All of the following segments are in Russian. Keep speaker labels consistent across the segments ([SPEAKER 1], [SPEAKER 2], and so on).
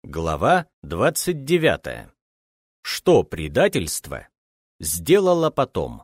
[SPEAKER 1] Глава 29. Что предательство сделало потом?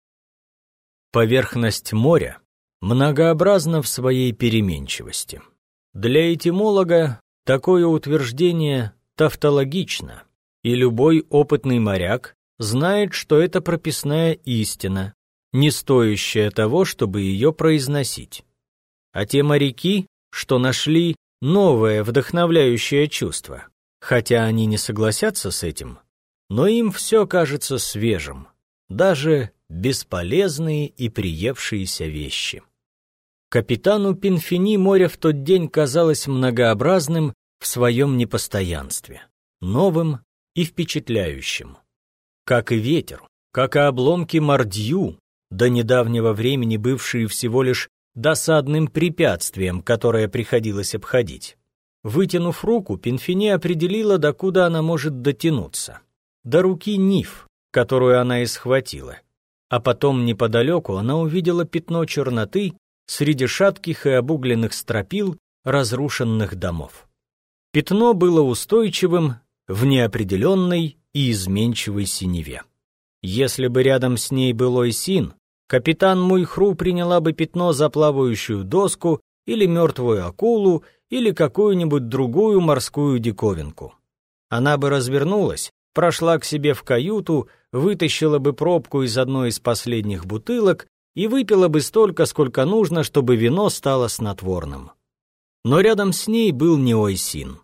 [SPEAKER 1] Поверхность моря многообразна в своей переменчивости. Для этимолога такое утверждение тавтологично, и любой опытный моряк знает, что это прописная истина, не стоящая того, чтобы ее произносить. А те моряки, что нашли новое вдохновляющее чувство, хотя они не согласятся с этим, но им все кажется свежим, даже бесполезные и приевшиеся вещи. Капитану Пинфини море в тот день казалось многообразным в своем непостоянстве, новым и впечатляющим. Как и ветер, как и обломки Мордью, до недавнего времени бывшие всего лишь досадным препятствием, которое приходилось обходить. Вытянув руку, Пинфини определила, докуда она может дотянуться. До руки Ниф, которую она и схватила. А потом неподалеку она увидела пятно черноты среди шатких и обугленных стропил разрушенных домов. Пятно было устойчивым в неопределенной и изменчивой синеве. Если бы рядом с ней был Ойсин, капитан Муйхру приняла бы пятно за плавающую доску или мертвую акулу, или какую-нибудь другую морскую диковинку. Она бы развернулась, прошла к себе в каюту, вытащила бы пробку из одной из последних бутылок и выпила бы столько, сколько нужно, чтобы вино стало снотворным. Но рядом с ней был не Ойсин.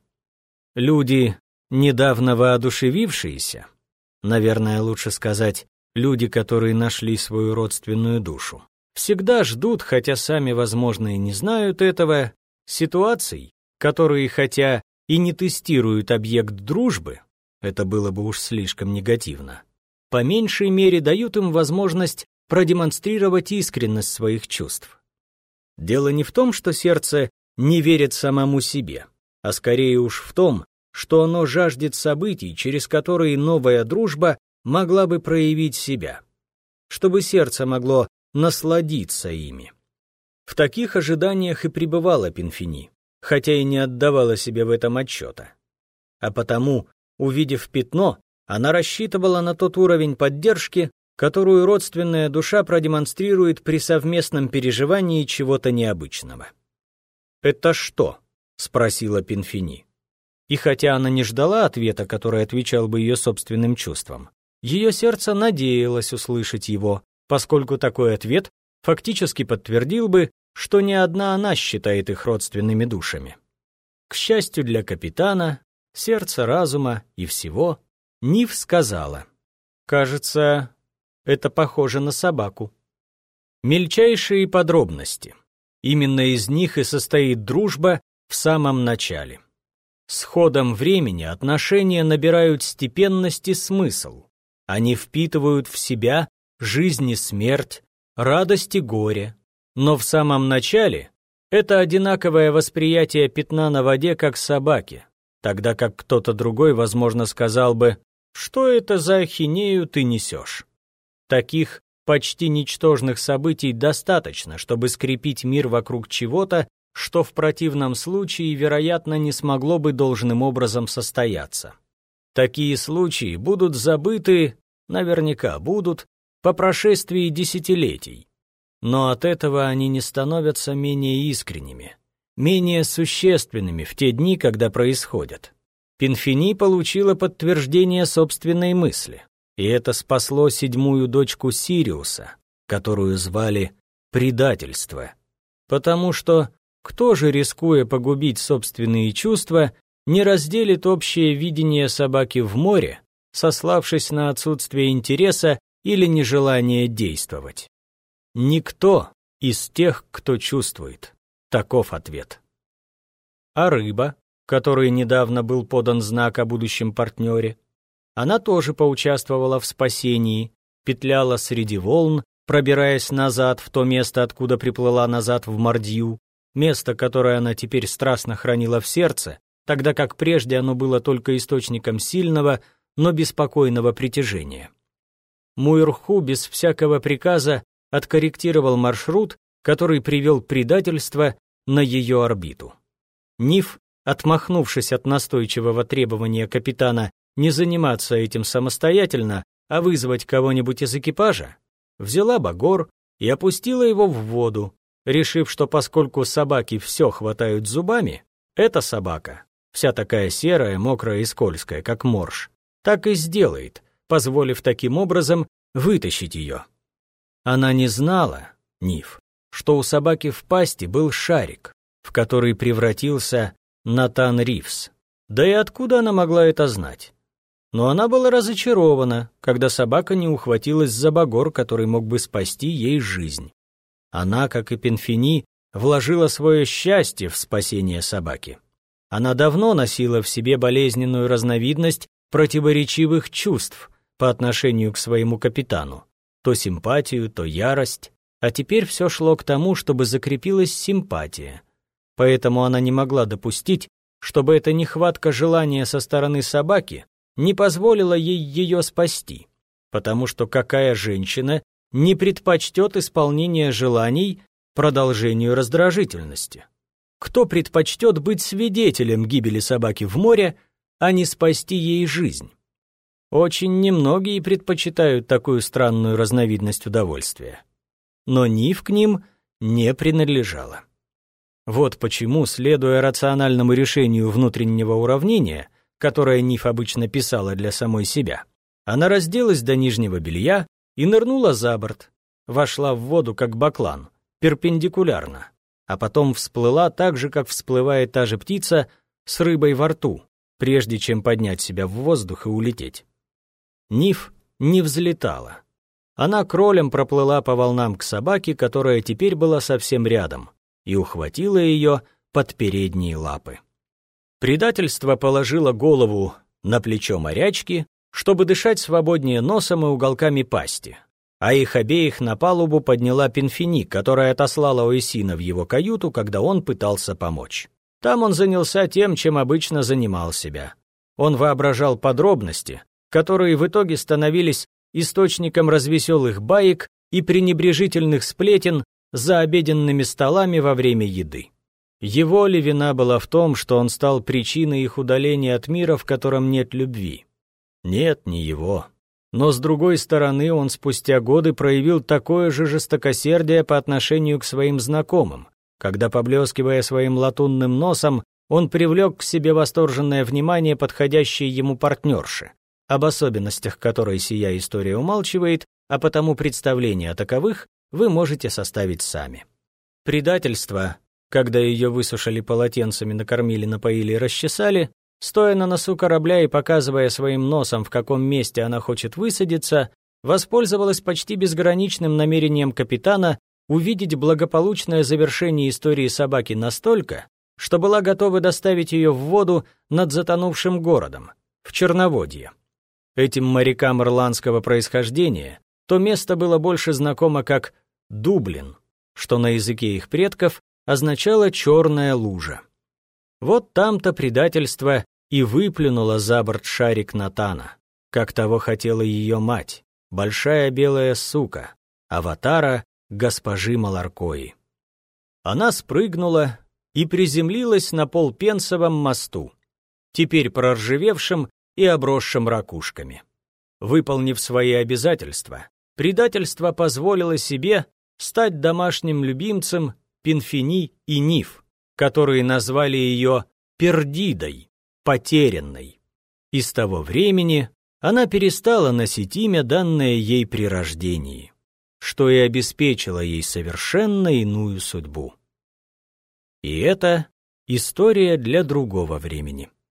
[SPEAKER 1] Люди, недавно воодушевившиеся, наверное, лучше сказать, люди, которые нашли свою родственную душу, всегда ждут, хотя сами, возможно, и не знают этого, ситуаций, которые, хотя и не тестируют объект дружбы, это было бы уж слишком негативно, по меньшей мере дают им возможность продемонстрировать искренность своих чувств. Дело не в том, что сердце не верит самому себе, а скорее уж в том, что оно жаждет событий, через которые новая дружба могла бы проявить себя, чтобы сердце могло насладиться ими. В таких ожиданиях и пребывала Пинфини, хотя и не отдавала себе в этом отчета. А потому, увидев пятно, она рассчитывала на тот уровень поддержки, которую родственная душа продемонстрирует при совместном переживании чего-то необычного. «Это что?» — спросила Пинфини. И хотя она не ждала ответа, который отвечал бы ее собственным чувствам, ее сердце надеялось услышать его, поскольку такой ответ фактически подтвердил бы, что не одна она считает их родственными душами. К счастью для капитана, сердца, разума и всего, Ниф сказала: «Кажется, это похоже на собаку». Мельчайшие подробности. Именно из них и состоит дружба в самом начале. С ходом времени отношения набирают степенность и смысл. Они впитывают в себя жизнь и смерть, радость и горе. Но в самом начале это одинаковое восприятие пятна на воде как собаки, тогда как кто-то другой, возможно, сказал бы: «Что это за ахинею ты несешь?» Таких почти ничтожных событий достаточно, чтобы скрепить мир вокруг чего-то, что в противном случае, вероятно, не смогло бы должным образом состояться. Такие случаи будут забыты, наверняка будут, по прошествии десятилетий. Но от этого они не становятся менее искренними, менее существенными в те дни, когда происходят. Пинфини получила подтверждение собственной мысли, и это спасло седьмую дочку Сириуса, которую звали предательство. Потому что кто же, рискуя погубить собственные чувства, не разделит общее видение собаки в море, сославшись на отсутствие интереса или нежелание действовать? Никто из тех, кто чувствует. Таков ответ. А рыба, которой недавно был подан знак о будущем партнере, она тоже поучаствовала в спасении, петляла среди волн, пробираясь назад в то место, откуда приплыла назад в Мордью, место, которое она теперь страстно хранила в сердце, тогда как прежде оно было только источником сильного, но беспокойного притяжения. Муйрху без всякого приказа откорректировал маршрут, который привел предательство на ее орбиту. Ниф отмахнувшись от настойчивого требования капитана не заниматься этим самостоятельно, а вызвать кого-нибудь из экипажа, взяла багор и опустила его в воду, решив, что поскольку собаки все хватают зубами, эта собака, вся такая серая, мокрая и скользкая, как морж, так и сделает, позволив таким образом вытащить ее. Она не знала, Ниф, что у собаки в пасти был шарик, в который превратился Натан Ривз. Да и откуда она могла это знать? Но она была разочарована, когда собака не ухватилась за багор, который мог бы спасти ей жизнь. Она, как и Пинфини, вложила свое счастье в спасение собаки. Она давно носила в себе болезненную разновидность противоречивых чувств по отношению к своему капитану. То симпатию, то ярость, а теперь все шло к тому, чтобы закрепилась симпатия. Поэтому она не могла допустить, чтобы эта нехватка желания со стороны собаки не позволила ей ее спасти, потому что какая женщина не предпочтет исполнение желаний продолжению раздражительности? Кто предпочтет быть свидетелем гибели собаки в море, а не спасти ей жизнь? Очень немногие предпочитают такую странную разновидность удовольствия. Но Ниф к ним не принадлежала. Вот почему, следуя рациональному решению внутреннего уравнения, которое Ниф обычно писала для самой себя, она разделась до нижнего белья и нырнула за борт, вошла в воду как баклан, перпендикулярно, а потом всплыла так же, как всплывает та же птица с рыбой во рту, прежде чем поднять себя в воздух и улететь. Ниф не взлетала. Она кролем проплыла по волнам к собаке, которая теперь была совсем рядом, и ухватила ее под передние лапы. Предательство положило голову на плечо морячки, чтобы дышать свободнее носом и уголками пасти, а их обеих на палубу подняла Пинфини, которая отослала Оэсина в его каюту, когда он пытался помочь. Там он занялся тем, чем обычно занимал себя. Он воображал подробности, которые в итоге становились источником развеселых баек и пренебрежительных сплетен за обеденными столами во время еды. Его ли вина была в том, что он стал причиной их удаления от мира, в котором нет любви? Нет, не его. Но с другой стороны, он спустя годы проявил такое же жестокосердие по отношению к своим знакомым, когда, поблескивая своим латунным носом, он привлек к себе восторженное внимание подходящей ему партнерши, об особенностях которой сия история умалчивает, а потому представление о таковых вы можете составить сами. Предательство, когда ее высушили полотенцами, накормили, напоили и расчесали, стоя на носу корабля и показывая своим носом, в каком месте она хочет высадиться, воспользовалась почти безграничным намерением капитана увидеть благополучное завершение истории собаки настолько, что была готова доставить ее в воду над затонувшим городом, в Черноводье. Этим морякам ирландского происхождения то место было больше знакомо как Дублин, что на языке их предков означало «черная лужа». Вот там-то предательство и выплюнуло за борт шарик Натана, как того хотела ее мать, большая белая сука, аватара госпожи Маларкои. Она спрыгнула и приземлилась на Полпенсовом мосту, теперь проржавевшем и обросшим ракушками. Выполнив свои обязательства, предательство позволило себе стать домашним любимцем Пинфини и Ниф, которые назвали ее Пердидой, потерянной. И с того времени она перестала носить имя, данное ей при рождении, что и обеспечило ей совершенно иную судьбу. И это история для другого времени.